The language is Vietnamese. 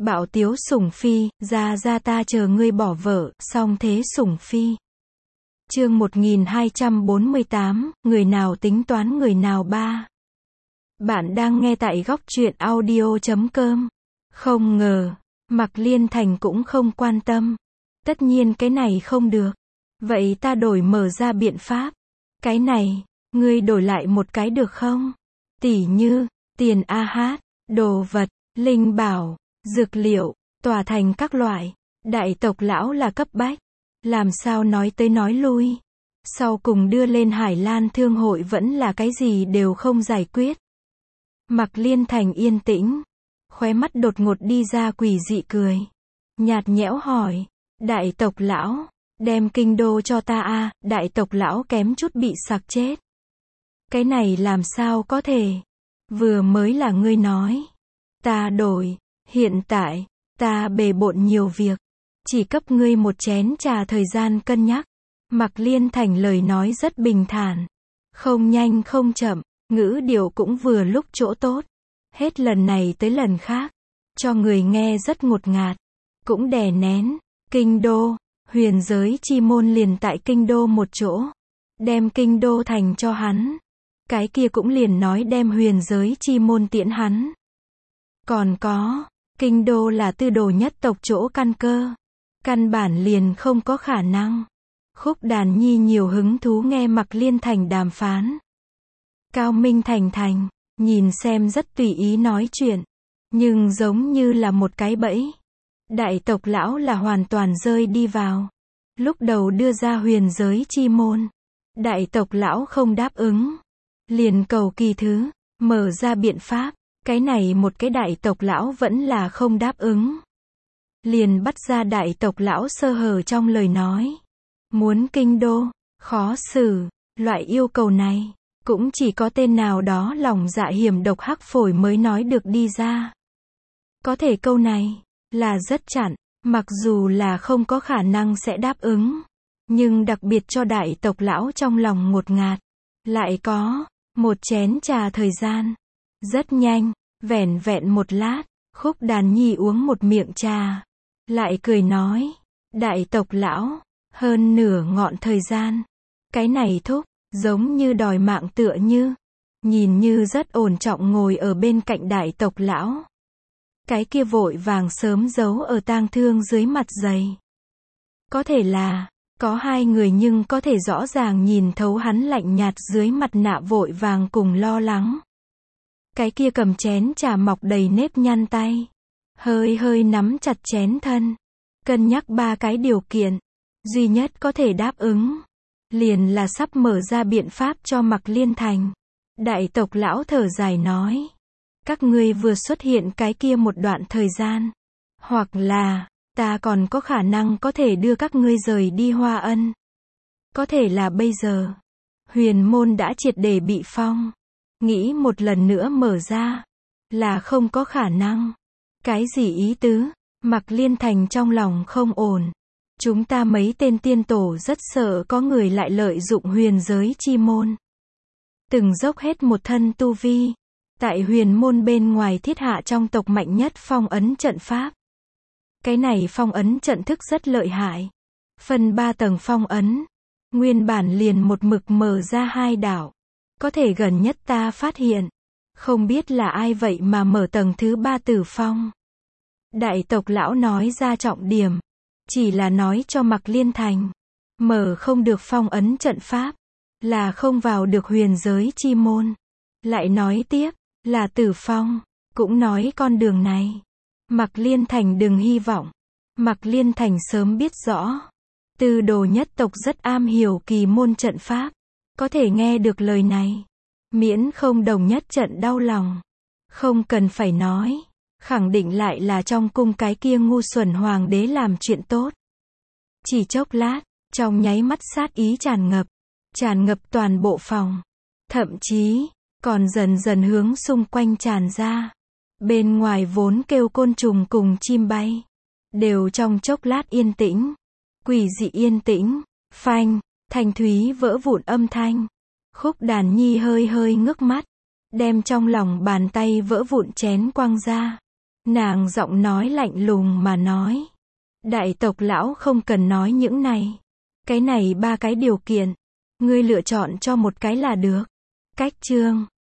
Bảo Tiếu Sủng Phi, ra ta chờ ngươi bỏ vợ, song thế Sủng Phi. Chương 1248, người nào tính toán người nào ba. Bạn đang nghe tại góc truyện audio.com. Không ngờ, Mạc Liên Thành cũng không quan tâm. Tất nhiên cái này không được. Vậy ta đổi mở ra biện pháp. Cái này, ngươi đổi lại một cái được không? Tỉ như, tiền AH, đồ vật, linh bảo, dược liệu, tòa thành các loại. Đại tộc lão là cấp bách. Làm sao nói tới nói lui. Sau cùng đưa lên Hải Lan Thương hội vẫn là cái gì đều không giải quyết. Mạc Liên Thành yên tĩnh. Khóe mắt đột ngột đi ra quỷ dị cười. Nhạt nhẽo hỏi. Đại tộc lão, đem kinh đô cho ta a. Đại tộc lão kém chút bị sặc chết. Cái này làm sao có thể. Vừa mới là ngươi nói. Ta đổi. Hiện tại, ta bề bộn nhiều việc. Chỉ cấp ngươi một chén trà thời gian cân nhắc. Mạc Liên Thành lời nói rất bình thản. Không nhanh không chậm, ngữ điệu cũng vừa lúc chỗ tốt. Hết lần này tới lần khác. Cho người nghe rất ngột ngạt. Cũng đè nén. Kinh đô, huyền giới chi môn liền tại kinh đô một chỗ. Đem kinh đô thành cho hắn. Cái kia cũng liền nói đem huyền giới chi môn tiễn hắn. Còn có, kinh đô là tư đồ nhất tộc chỗ căn cơ. Căn bản liền không có khả năng. Khúc Đàn Nhi nhiều hứng thú nghe Mạc Liên Thành đàm phán. Cao Minh Thành, nhìn xem rất tùy ý nói chuyện. Nhưng giống như là một cái bẫy. Đại tộc lão là hoàn toàn rơi đi vào. Lúc đầu đưa ra huyền giới chi môn. Đại tộc lão không đáp ứng. Liền cầu kỳ thứ, mở ra biện pháp. Cái này một cái đại tộc lão vẫn là không đáp ứng. Liền bắt ra đại tộc lão sơ hở trong lời nói. Muốn kinh đô, khó xử, loại yêu cầu này, cũng chỉ có tên nào đó lòng dạ hiểm độc hắc phổi mới nói được đi ra. Có thể câu này, là rất chặn, mặc dù là không có khả năng sẽ đáp ứng. Nhưng đặc biệt cho đại tộc lão trong lòng ngột ngạt. Lại có, một chén trà thời gian. Rất nhanh, vẻn vẹn một lát, Khúc Đàn Nhi uống một miệng trà. Lại cười nói, đại tộc lão, hơn nửa ngọn thời gian. Cái này thúc, giống như đòi mạng tựa như. Nhìn như rất ổn trọng ngồi ở bên cạnh đại tộc lão. Cái kia vội vàng sớm giấu ở tang thương dưới mặt giày. Có thể là, có hai người nhưng có thể rõ ràng nhìn thấu hắn lạnh nhạt dưới mặt nạ vội vàng cùng lo lắng. Cái kia cầm chén trà mọc đầy nếp nhăn tay. Hơi nắm chặt chén thân. Cân nhắc ba cái điều kiện. Duy nhất có thể đáp ứng. Liền là sắp mở ra biện pháp cho Mạc Liên Thành. Đại tộc lão thở dài nói. Các ngươi vừa xuất hiện cái kia một đoạn thời gian. Hoặc là, ta còn có khả năng có thể đưa các ngươi rời đi Hoa Ân. Có thể là bây giờ. Huyền môn đã triệt để bị phong. Nghĩ một lần nữa mở ra. Là không có khả năng. Cái gì ý tứ? Mạc Liên Thành trong lòng không ổn. Chúng ta mấy tên tiên tổ rất sợ có người lại lợi dụng huyền giới chi môn. Từng dốc hết một thân tu vi. Tại huyền môn bên ngoài thiết hạ trong tộc mạnh nhất phong ấn trận pháp. Cái này phong ấn trận thức rất lợi hại. Phân 3 tầng phong ấn. Nguyên bản liền một mực mở ra 2 đảo. Có thể gần nhất ta phát hiện. Không biết là ai vậy mà mở tầng thứ 3 tử phong. Đại tộc lão nói ra trọng điểm. Chỉ là nói cho Mạc Liên Thành. Mở không được phong ấn trận pháp. Là không vào được huyền giới chi môn. Lại nói tiếp. Là tử phong. Cũng nói con đường này. Mạc Liên Thành đừng hy vọng. Mạc Liên Thành sớm biết rõ. Tư đồ nhất tộc rất am hiểu kỳ môn trận pháp. Có thể nghe được lời này. Miễn không đồng nhất trận đau lòng. Không cần phải nói. Khẳng định lại là trong cung cái kia ngu xuẩn hoàng đế làm chuyện tốt. Chỉ chốc lát, trong nháy mắt sát ý tràn ngập. Tràn ngập toàn bộ phòng. Thậm chí, còn dần dần hướng xung quanh tràn ra. Bên ngoài vốn kêu côn trùng cùng chim bay. Đều trong chốc lát yên tĩnh. Quỷ dị yên tĩnh. Phanh, thanh thúy vỡ vụn âm thanh. Khúc Đàn Nhi hơi ngước mắt. Đem trong lòng bàn tay vỡ vụn chén quăng ra. Nàng giọng nói lạnh lùng mà nói. Đại tộc lão không cần nói những này. Cái này 3 cái điều kiện. Ngươi lựa chọn cho một cái là được. Cách chương